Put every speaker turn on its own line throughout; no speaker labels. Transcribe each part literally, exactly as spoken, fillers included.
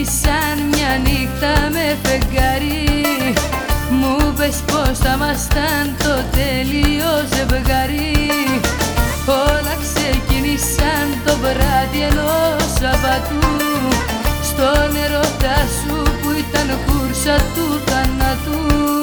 ξεκίνησαν μια νύχτα με φεγγάρι. Μου πες πως θα ήμασταν το τέλειο ζευγάρι. Όλα ξεκίνησαν το βράδυ ενός Σαββατού, στον ερώτα σου που ήταν κούρσα του θανάτου.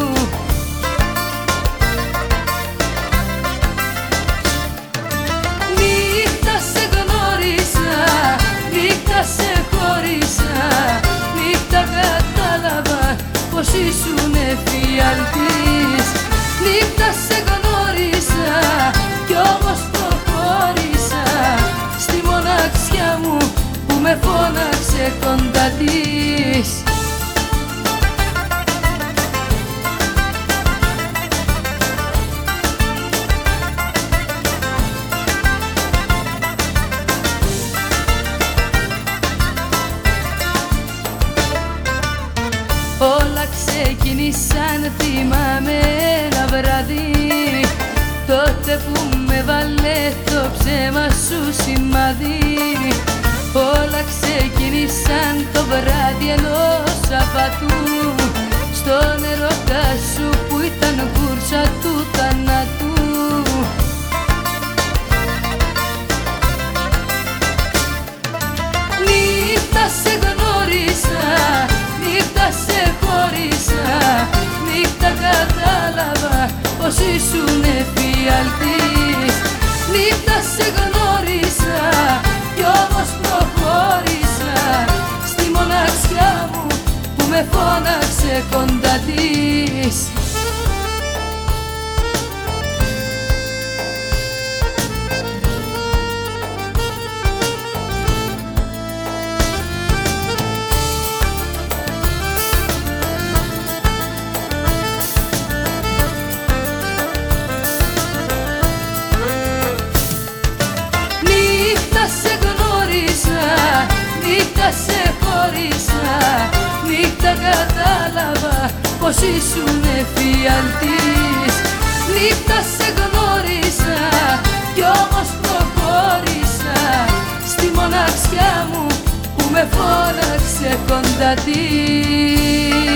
Νύχτα σε γνώρισα, νύχτα σε χώρισα, νύχτα κατάλαβα πως ήσουν εφιάλτης. Νύχτα σε γνώρισα κι όμως προχώρησα στη μοναξιά μου που με φώναξε κοντά της. Όλα ξεκίνησαν, θυμάμαι ένα βράδυ, τότε που με βάλε το ψέμα σου σημάδι. Όλα ξεκίνησαν το βράδυ ενός Σαββατού, στον ερώτα σου που ήταν κούρσα του θανάτου. Νύχτα σε γνώρισα, νύχτα σε χώρισα, νύχτα κατάλαβα πως ήσουν εφιάλτης. Νύχτα σε γνώρισα κι όμως προχώρησα στη μοναξιά μου που με φώναξε κοντά της. Νύχτα σε γνώρισα, νύχτα σε χώρισα, νύχτα κατάλαβα πως ήσουν εφιάλτης. Νύχτα σε γνώρισα κι όμως προχώρησα στη μοναξιά μου που με φώναξε κοντά της.